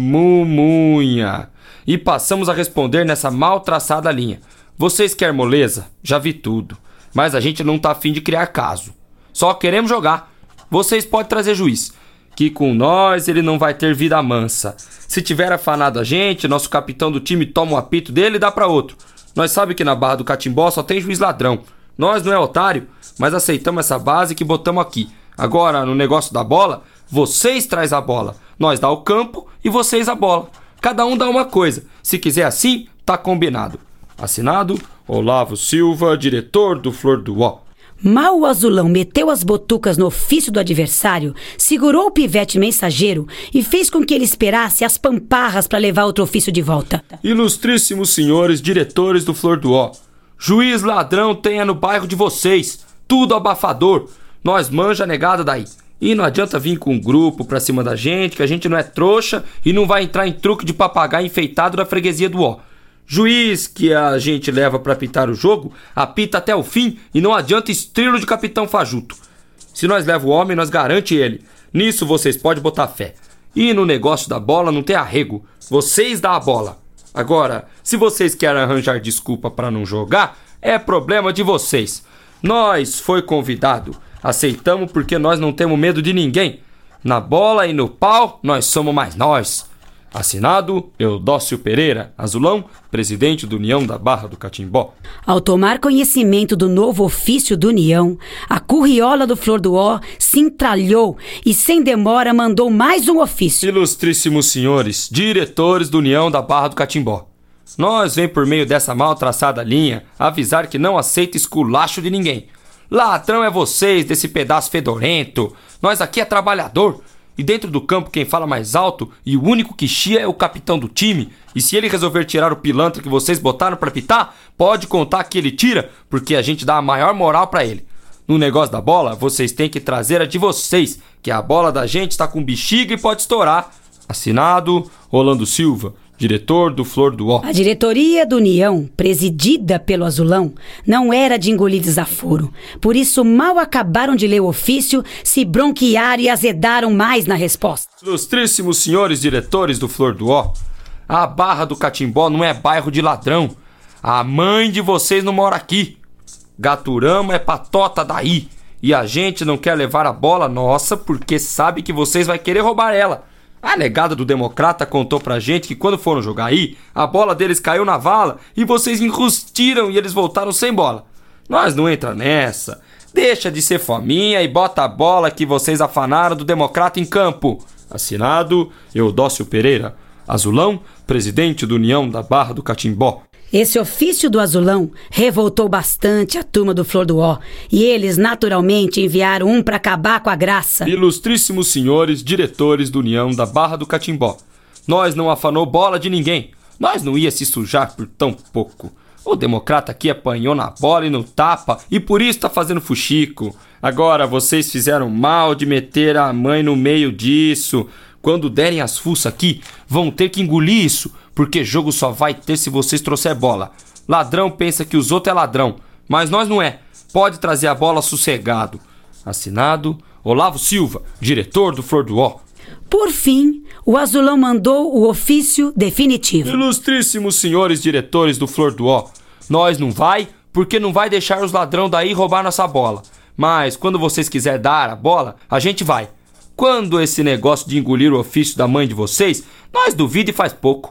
Mumunha e passamos a responder nessa mal traçada linha. Vocês querem moleza? Já vi tudo. Mas a gente não tá afim de criar caso. Só queremos jogar. Vocês podem trazer juiz, que com nós ele não vai ter vida mansa. Se tiver afanado a gente, nosso capitão do time toma um apito dele e dá pra outro. Nós sabe que na Barra do Catimbó só tem juiz ladrão. Nós não é otário, mas aceitamos essa base que botamos aqui. Agora, no negócio da bola, vocês traz a bola. Nós dá o campo e vocês a bola. Cada um dá uma coisa. Se quiser assim, tá combinado. Assinado, Olavo Silva, diretor do Flor do Ó. Mal o Azulão meteu as botucas no ofício do adversário, segurou o pivete mensageiro e fez com que ele esperasse as pamparras para levar outro ofício de volta. Ilustríssimos senhores diretores do Flor do Ó, juiz ladrão tenha no bairro de vocês, tudo abafador, nós manja negada daí. E não adianta vir com um grupo pra cima da gente, que a gente não é trouxa e não vai entrar em truque de papagaio enfeitado da freguesia do Ó. Juiz que a gente leva pra apitar o jogo, apita até o fim e não adianta estrilo de capitão fajuto. Se nós leva o homem, nós garante ele. Nisso vocês podem botar fé. E no negócio da bola não tem arrego. Vocês dão a bola. Agora, se vocês querem arranjar desculpa pra não jogar, é problema de vocês. Nós foi convidado. Aceitamos porque nós não temos medo de ninguém. Na bola e no pau, nós somos mais nós. Assinado, Eudócio Pereira, Azulão, presidente do União da Barra do Catimbó. Ao tomar conhecimento do novo ofício do União, a curriola do Flor do Ó se entralhou e, sem demora, mandou mais um ofício. Ilustríssimos senhores, diretores do União da Barra do Catimbó, nós vem por meio dessa mal traçada linha avisar que não aceita esculacho de ninguém. Ladrão é vocês desse pedaço fedorento. Nós aqui é trabalhador. E dentro do campo quem fala mais alto e o único que chia é o capitão do time. E se ele resolver tirar o pilantra que vocês botaram pra pitar, pode contar que ele tira, porque a gente dá a maior moral pra ele. No negócio da bola, vocês têm que trazer a de vocês, que a bola da gente tá com bexiga e pode estourar. Assinado, Rolando Silva, diretor do Flor do Ó. A diretoria do União, presidida pelo Azulão, não era de engolir desaforo. Por isso, mal acabaram de ler o ofício, se bronquearam e azedaram mais na resposta. Ilustríssimos senhores diretores do Flor do Ó, a Barra do Catimbó não é bairro de ladrão. A mãe de vocês não mora aqui. Gaturama é patota daí. E a gente não quer levar a bola nossa porque sabe que vocês vai querer roubar ela. A negada do Democrata contou pra gente que quando foram jogar aí, a bola deles caiu na vala e vocês enrustiram e eles voltaram sem bola. Nós não entra nessa. Deixa de ser fominha e bota a bola que vocês afanaram do Democrata em campo. Assinado, Eudócio Pereira, Azulão, presidente do União da Barra do Catimbó. Esse ofício do Azulão revoltou bastante a turma do Flor do Ó, e eles naturalmente enviaram um para acabar com a graça. Ilustríssimos senhores diretores do União da Barra do Catimbó, nós não afanou bola de ninguém, nós não ia se sujar por tão pouco. O Democrata aqui apanhou na bola e no tapa e por isso tá fazendo fuxico. Agora vocês fizeram mal de meter a mãe no meio disso. Quando derem as fuças aqui, vão ter que engolir isso, porque jogo só vai ter se vocês trouxer bola. Ladrão pensa que os outros é ladrão, mas nós não é. Pode trazer a bola sossegado. Assinado, Olavo Silva, diretor do Flor do Ó. Por fim, o Azulão mandou o ofício definitivo. Ilustríssimos senhores diretores do Flor do Ó, nós não vai, porque não vai deixar os ladrão daí roubar nossa bola. Mas quando vocês quiserem dar a bola, a gente vai. Quando esse negócio de engolir o ofício da mãe de vocês, nós duvida e faz pouco.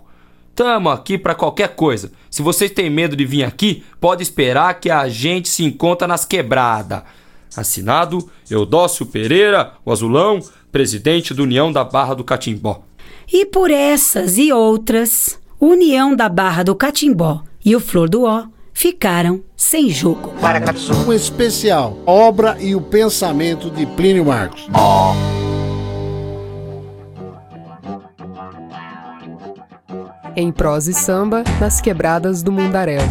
Tamo aqui pra qualquer coisa. Se vocês têm medo de vir aqui, pode esperar que a gente se encontra nas quebradas. Assinado Eudócio Pereira, o Azulão, presidente da União da Barra do Catimbó. E por essas e outras, União da Barra do Catimbó e o Flor do Ó ficaram sem jogo. Um especial, obra e o pensamento de Plínio Marcos. Em prosa e samba, nas quebradas do Mundaréu.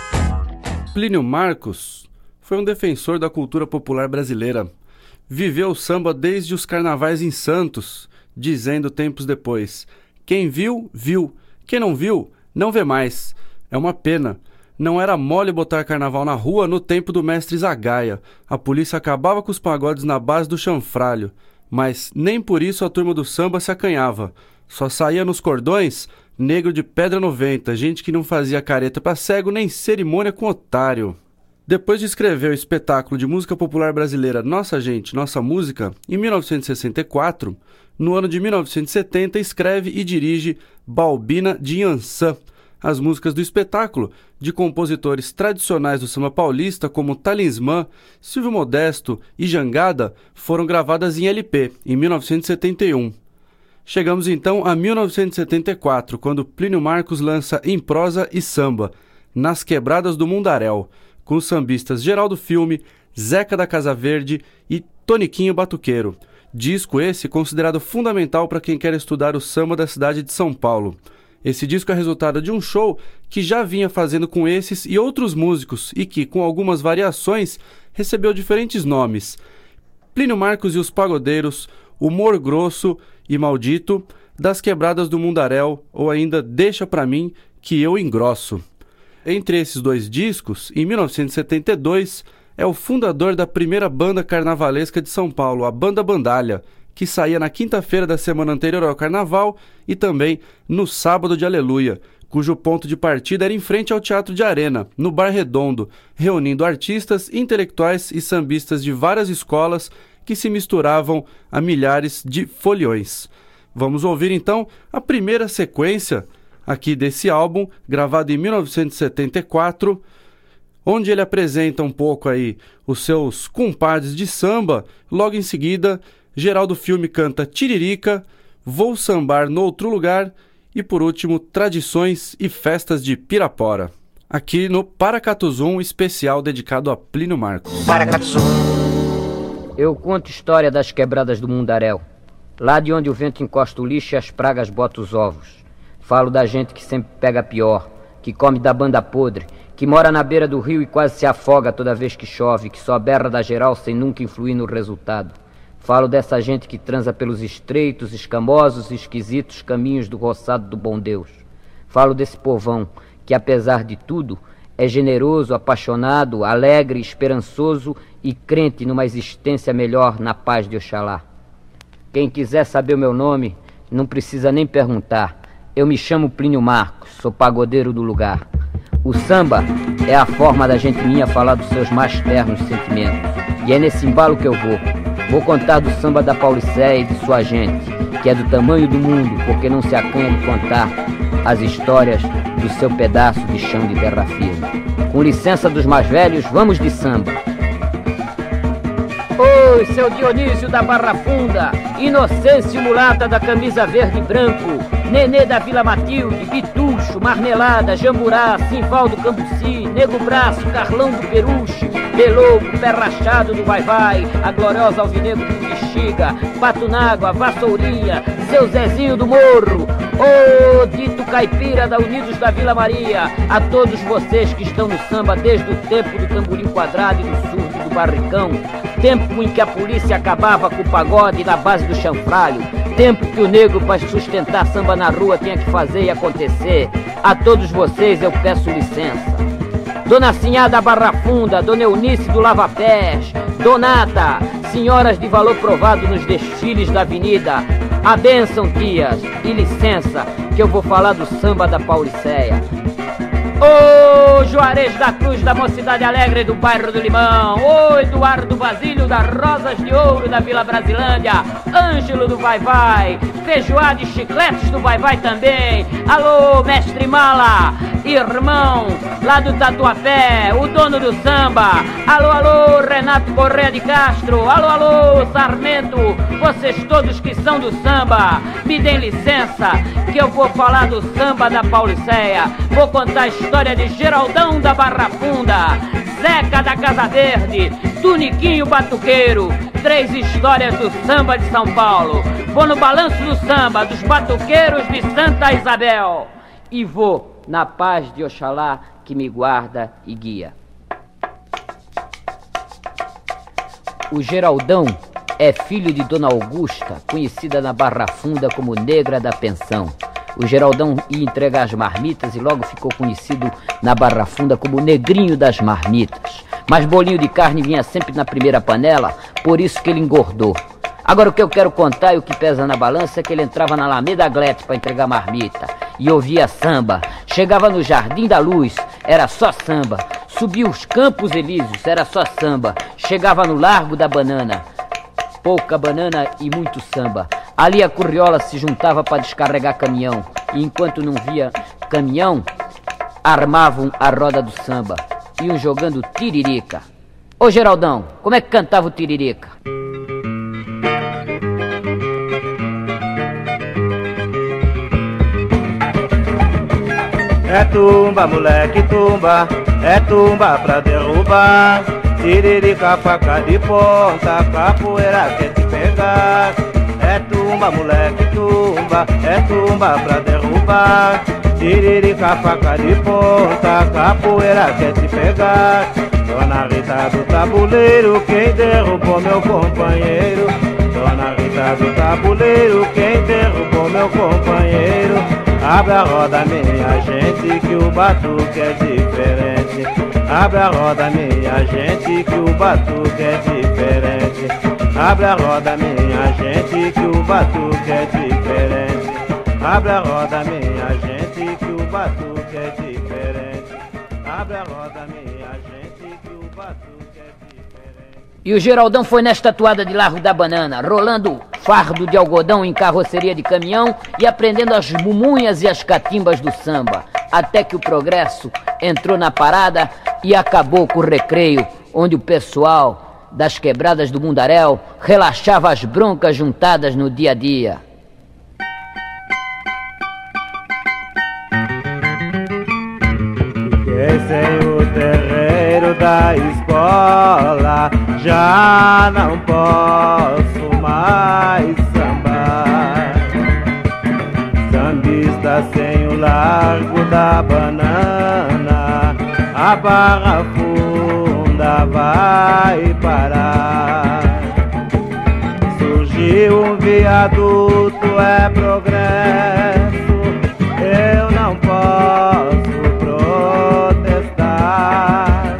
Plínio Marcos foi um defensor da cultura popular brasileira. Viveu o samba desde os carnavais em Santos, dizendo tempos depois: quem viu, viu. Quem não viu, não vê mais. É uma pena. Não era mole botar carnaval na rua no tempo do mestre Zagaia. A polícia acabava com os pagodes na base do chanfralho. Mas nem por isso a turma do samba se acanhava. Só saía nos cordões negro de pedra 90, gente que não fazia careta pra cego nem cerimônia com otário. Depois de escrever o espetáculo de música popular brasileira Nossa Gente, Nossa Música, em 1964, no ano de 1970 escreve e dirige Balbina de Iansã. As músicas do espetáculo, de compositores tradicionais do samba paulista como Talismã, Silvio Modesto e Jangada, foram gravadas em LP, em 1971. Chegamos então a 1974, quando Plínio Marcos lança Em Prosa e Samba, Nas Quebradas do Mundaréu, com os sambistas Geraldo Filme, Zeca da Casa Verde e Toniquinho Batuqueiro. Disco esse considerado fundamental para quem quer estudar o samba da cidade de São Paulo. Esse disco é resultado de um show que já vinha fazendo com esses e outros músicos e que, com algumas variações, recebeu diferentes nomes: Plínio Marcos e os Pagodeiros, Humor Grosso e Maldito, Das Quebradas do Mundaréu ou ainda Deixa Pra Mim que Eu Engrosso. Entre esses dois discos, em 1972, é o fundador da primeira banda carnavalesca de São Paulo, a Banda Bandalha, que saía na quinta-feira da semana anterior ao Carnaval e também no sábado de Aleluia, cujo ponto de partida era em frente ao Teatro de Arena, no Bar Redondo, reunindo artistas, intelectuais e sambistas de várias escolas que se misturavam a milhares de foliões. Vamos ouvir então a primeira sequência aqui desse álbum, gravado em 1974, onde ele apresenta um pouco aí os seus compadres de samba. Logo em seguida, Geraldo Filme canta Tiririca, Vou Sambar Noutro Lugar e, por último, Tradições e Festas de Pirapora. Aqui no Paracatuzum, especial dedicado a Plínio Marcos. Paracatuzum. Eu conto história das quebradas do Mundaréu, lá de onde o vento encosta o lixo e as pragas botam os ovos. Falo da gente que sempre pega pior, que come da banda podre, que mora na beira do rio e quase se afoga toda vez que chove, que só berra da geral sem nunca influir no resultado. Falo dessa gente que transa pelos estreitos, escamosos e esquisitos caminhos do roçado do bom Deus. Falo desse povão que, apesar de tudo, é generoso, apaixonado, alegre, esperançoso e crente numa existência melhor na paz de Oxalá. Quem quiser saber o meu nome, não precisa nem perguntar. Eu me chamo Plínio Marcos, sou pagodeiro do lugar. O samba é a forma da gente minha falar dos seus mais ternos sentimentos. E é nesse embalo que eu vou. Vou contar do samba da Paulicéia e de sua gente, que é do tamanho do mundo, porque não se acanha de contar as histórias do seu pedaço de chão de terra firme. Com licença dos mais velhos, vamos de samba. Oi, seu Dionísio da Barra Funda, Inocêncio mulata da camisa verde e branco, Nenê da Vila Matilde, Bitucho, Marmelada, Jamburá, Simvaldo Cambuci, Nego Braço, Carlão do Peruche, Belobo, Pé Rachado do Vai-Vai, a gloriosa Alvinegro do Bexiga, Patunágua, Vassourinha, seu Zezinho do Morro, ô dito caipira da Unidos da Vila Maria, a todos vocês que estão no samba desde o tempo do tamborim quadrado e do surdo do barricão, tempo em que a polícia acabava com o pagode na base do chanfralho, tempo que o negro para sustentar samba na rua tinha que fazer e acontecer. A todos vocês eu peço licença. Dona Sinhá da Barra Funda, Dona Eunice do Lava Pés, Donata, senhoras de valor provado nos desfiles da avenida, a bênção, tias, e licença, que eu vou falar do samba da Paulicéia. Ô Juarez da Cruz da Mocidade Alegre do bairro do Limão, ô Eduardo Basílio das Rosas de Ouro da Vila Brasilândia, Ângelo do Vai Vai, Feijoada e Chicletes do Vai Vai também. Alô, mestre Mala, irmão lá do Tatuapé, o dono do samba. Alô, alô, Renato Correia de Castro. Alô, alô, Sarmento, vocês todos que são do samba, me deem licença que eu vou falar do samba da Pauliceia. Vou contar a história de Geraldão da Barra Funda, Zeca da Casa Verde, Tuniquinho Batuqueiro. 3 histórias do samba de São Paulo. Vou no balanço do samba dos batuqueiros de Santa Isabel. E vou na paz de Oxalá que me guarda e guia. O Geraldão é filho de Dona Augusta, conhecida na Barra Funda como Negra da Pensão. O Geraldão ia entregar as marmitas e logo ficou conhecido na Barra Funda como Negrinho das Marmitas. Mas bolinho de carne vinha sempre na primeira panela, por isso que ele engordou. Agora o que eu quero contar e o que pesa na balança é que ele entrava na Alameda Glete para entregar marmita e ouvia samba. Chegava no Jardim da Luz, era só samba. Subia os Campos Elíseos, era só samba. Chegava no Largo da Banana, pouca banana e muito samba. Ali a curriola se juntava para descarregar caminhão. E enquanto não via caminhão, armavam a roda do samba. Iam jogando tiririca. Ô Geraldão, como é que cantava o tiririca? É tumba, moleque, tumba, é tumba pra derrubar. Tiririca, faca de ponta, capoeira quer te pegar. É tumba, moleque, tumba, é tumba pra derrubar. Tiririca, faca de ponta, capoeira quer te pegar. Dona Rita do tabuleiro, quem derrubou meu companheiro? Dona Rita do tabuleiro, quem derrubou meu companheiro? Abre a roda, minha gente, que o batuque é diferente. Abre a roda, minha gente, que o batuque é diferente. Abre a roda, minha gente, que o batuque é diferente. Abre a roda, minha gente, que o batuque é diferente. Abre a roda, minha gente, que o batuque é diferente. E o Geraldão foi nesta toada de Largo da Banana, rolando fardo de algodão em carroceria de caminhão e aprendendo as mumunhas e as catimbas do samba, até que o progresso entrou na parada e acabou com o recreio, onde o pessoal das quebradas do Mundaréu relaxava as broncas juntadas no dia a dia. Fiquei sem o terreiro da escola, já não posso mais sambar. Sambista sem o Largo da Banana, a Barra Funda vai parar. Surgiu um viaduto, é progresso, eu não posso protestar.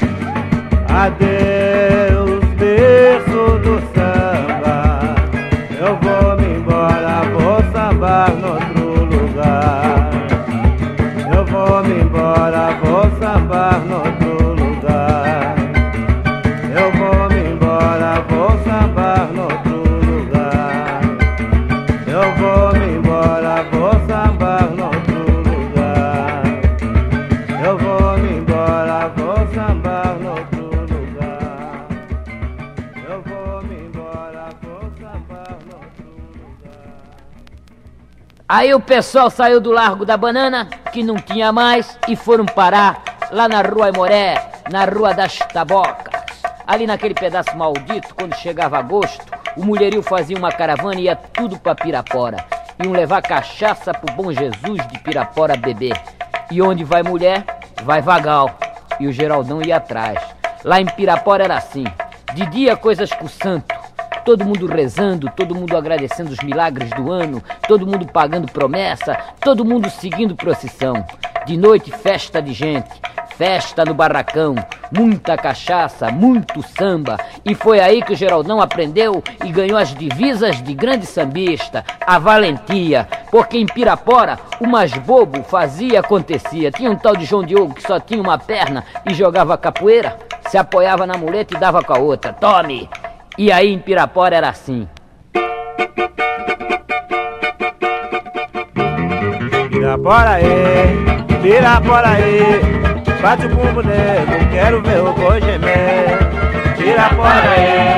Adeus, berço do samba, eu vou me embora, vou sambar noutro lugar. Eu vou me embora, vou sambar noutro lugar. Eu vou me embora, vou sambar noutro lugar. Eu vou me embora, vou sambar noutro lugar. Eu vou me embora, vou sambar noutro lugar. Eu vou me embora, vou sambar noutro lugar. Aí o pessoal saiu do Largo da Banana, que não tinha mais, e foram parar lá na Rua Aimoré, na Rua das Tabocas. Ali naquele pedaço maldito, quando chegava agosto, o mulherio fazia uma caravana e ia tudo pra Pirapora. Iam levar cachaça pro Bom Jesus de Pirapora beber. E onde vai mulher, vai vagal. E o Geraldão ia atrás. Lá em Pirapora era assim, de dia coisas com o santo, todo mundo rezando, todo mundo agradecendo os milagres do ano, todo mundo pagando promessa, todo mundo seguindo procissão. De noite, festa de gente, festa no barracão, muita cachaça, muito samba. E foi aí que o Geraldão aprendeu e ganhou as divisas de grande sambista, a valentia. Porque em Pirapora, o mais bobo fazia e acontecia. Tinha um tal de João Diogo que só tinha uma perna e jogava capoeira, se apoiava na muleta e dava com a outra. Tome! E aí em Pirapora era assim. Pirapora aí, bate o bumbo nego, quero ver o boi gemer. Pirapora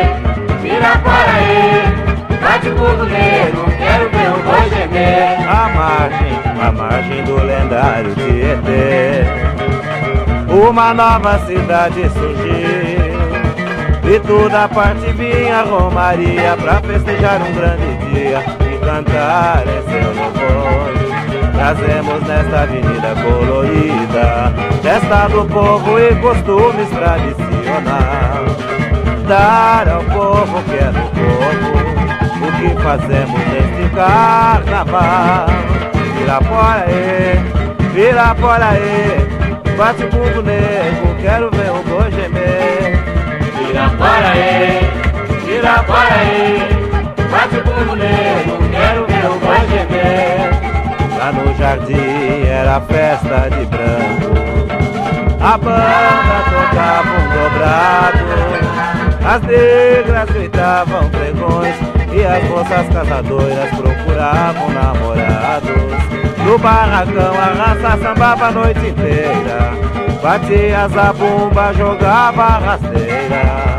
aí, bate o bumbo nego, quero ver o boi gemer. A margem do lendário Tietê, uma nova cidade surgiu, e toda parte vinha Romaria pra festejar um grande dia e cantar em seu louvor. Trazemos nesta avenida colorida, festa do povo e costumes tradicionais. Dar ao povo que é do povo o que fazemos neste carnaval. Pirapora aí, bate o bumbo nego, quero ver o boi gemer. Pirapora aí, bate o bumbo nego, quero ver o boi gemer. Lá no jardim era festa de branco, a banda tocava um dobrado, as negras gritavam pregões e as moças casadoras procuravam namorados. No barracão a raça sambava a noite inteira, batia a zabumba, jogava a rasteira.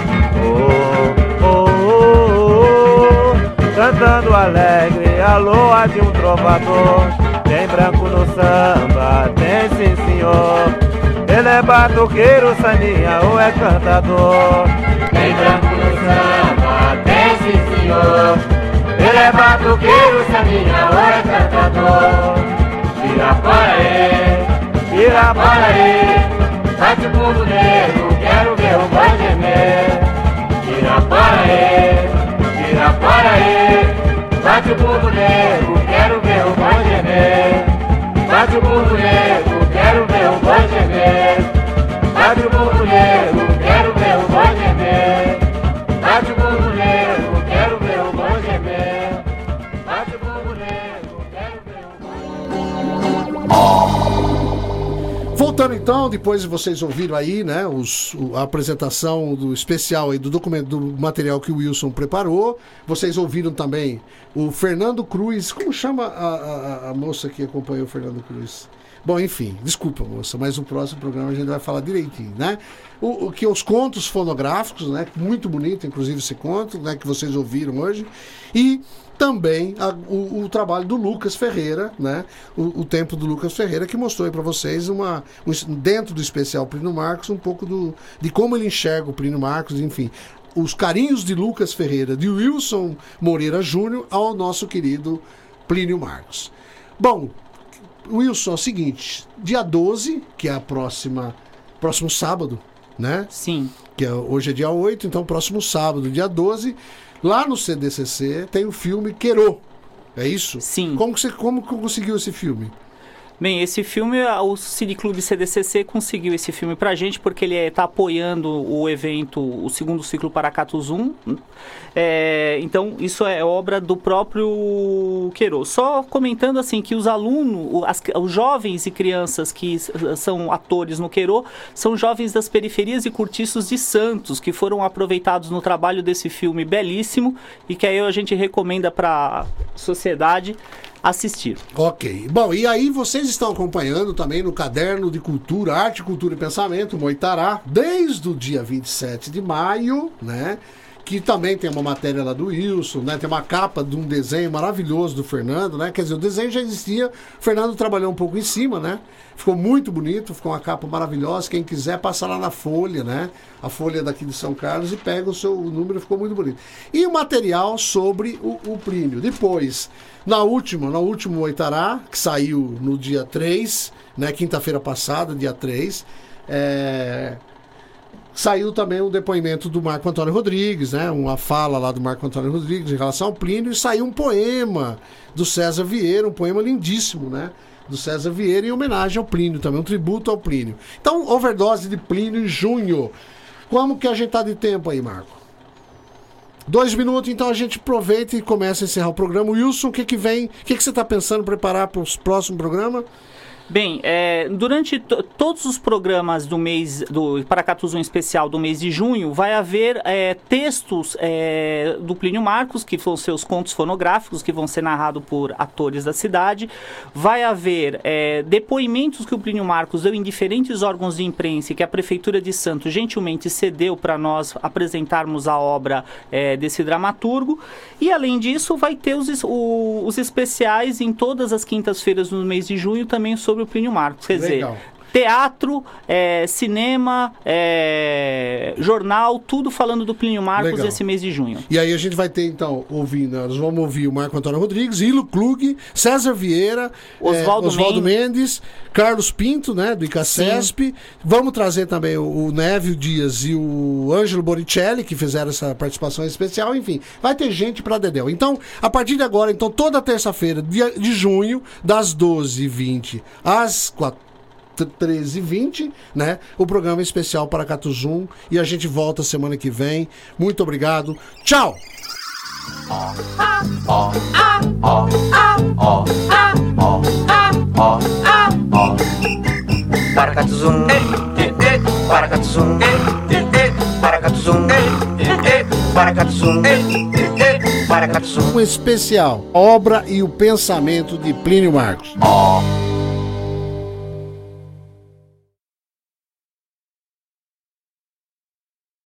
Cantando alegre a loa de um trovador. Tem branco no samba, tem sim senhor. Ele é batuqueiro, saninha ou é cantador. Tem branco no samba, tem sim senhor. Ele é batuqueiro, saninha ou é cantador. Pirapora aí, bate o bumbo nego, quero ver o boi gemer. Pirapora aí, bate o bumbo nego, quero ver o boi gemer. Bate o bumbo nego, quero ver o boi gemer. Bate o bumbo nego, quero ver o boi gemer. Bate o bumbo nego, quero ver o boi gemer. Bate o bumbo nego, quero ver o boi gemer. Voltando então, depois de vocês ouviram aí, né, a apresentação do especial aí do documento, do material que o Wilson preparou, vocês ouviram também o Fernando Cruz. Como chama a moça que acompanhou o Fernando Cruz? Bom, enfim, desculpa, moça, mas no próximo programa a gente vai falar direitinho, né? Que os contos fonográficos, né? Muito bonito, inclusive esse conto, né? Que vocês ouviram hoje. E também o trabalho do Lucas Ferreira, né? O tempo do Lucas Ferreira, que mostrou aí para vocês dentro do especial Plínio Marcos, um pouco de como ele enxerga o Plínio Marcos, enfim. Os carinhos de Lucas Ferreira, de Wilson Moreira Júnior, ao nosso querido Plínio Marcos. Bom, Wilson, é o seguinte, dia 12, que é próximo sábado, né? Sim. Hoje é dia 8, então próximo sábado, dia 12, lá no CDCC tem o filme Querô. É isso? Sim. Como que conseguiu esse filme? Bem, esse filme, o Cineclube CDCC conseguiu esse filme pra gente porque ele está apoiando o evento, o segundo ciclo Paracatu Zoom. Então, isso é obra do próprio Querô. Só comentando assim que os alunos, os jovens e crianças que são atores no Querô, são jovens das periferias e cortiços de Santos, que foram aproveitados no trabalho desse filme belíssimo e que aí a gente recomenda para a sociedade assistir. Ok. Bom, e aí vocês estão acompanhando também no Caderno de Cultura, Arte, Cultura e Pensamento, Moitará, desde o dia 27 de maio, né? Que também tem uma matéria lá do Wilson, né? Tem uma capa de um desenho maravilhoso do Fernando, né? Quer dizer, o desenho já existia, o Fernando trabalhou um pouco em cima, né? Ficou muito bonito, ficou uma capa maravilhosa. Quem quiser, passa lá na Folha, né? A Folha daqui de São Carlos e pega o número, ficou muito bonito. E o material sobre o Plínio. Depois, no último Oitará, que saiu no dia 3, né? Quinta-feira passada, dia 3, saiu também o depoimento do Marco Antônio Rodrigues, né? Uma fala lá do Marco Antônio Rodrigues em relação ao Plínio, e saiu um poema do César Vieira, um poema lindíssimo, né? do César Vieira, em homenagem ao Plínio também, um tributo ao Plínio. Então, overdose de Plínio em junho. Como que a gente tá de tempo aí, Marco? 2 minutos, então a gente aproveita e começa a encerrar o programa. Wilson, o que vem? O que você está pensando em preparar para os próximos programas? Bem, durante todos os programas do mês do Paracatuzum especial do mês de junho, vai haver textos do Plínio Marcos, que vão ser os contos fonográficos, que vão ser narrados por atores da cidade. Vai haver depoimentos que o Plínio Marcos deu em diferentes órgãos de imprensa, que a Prefeitura de Santos gentilmente cedeu para nós apresentarmos a obra desse dramaturgo. E, além disso, vai ter os especiais em todas as quintas-feiras do mês de junho, também sobre o Plínio Marcos, quer Legal. dizer, teatro, cinema, jornal, tudo falando do Plínio Marcos. Legal. Esse mês de junho. E aí a gente vai ter, então, nós vamos ouvir o Marco Antônio Rodrigues, Ilo Klug, César Vieira, Oswaldo Mendes, Carlos Pinto, né, do ICACESP. Sim. Vamos trazer também o Névio Dias e o Ângelo Boricelli, que fizeram essa participação especial. Enfim, vai ter gente pra dedéu. Então, a partir de agora, então, toda terça-feira de junho, das 12h20 às 13h20, né? O programa especial Paracatuzum. E a gente volta semana que vem. Muito obrigado. Tchau! Paracatuzum, Paracatuzum, Paracatuzum, Paracatuzum, Paracatuzum. Um especial, obra e o pensamento de Plínio Marcos.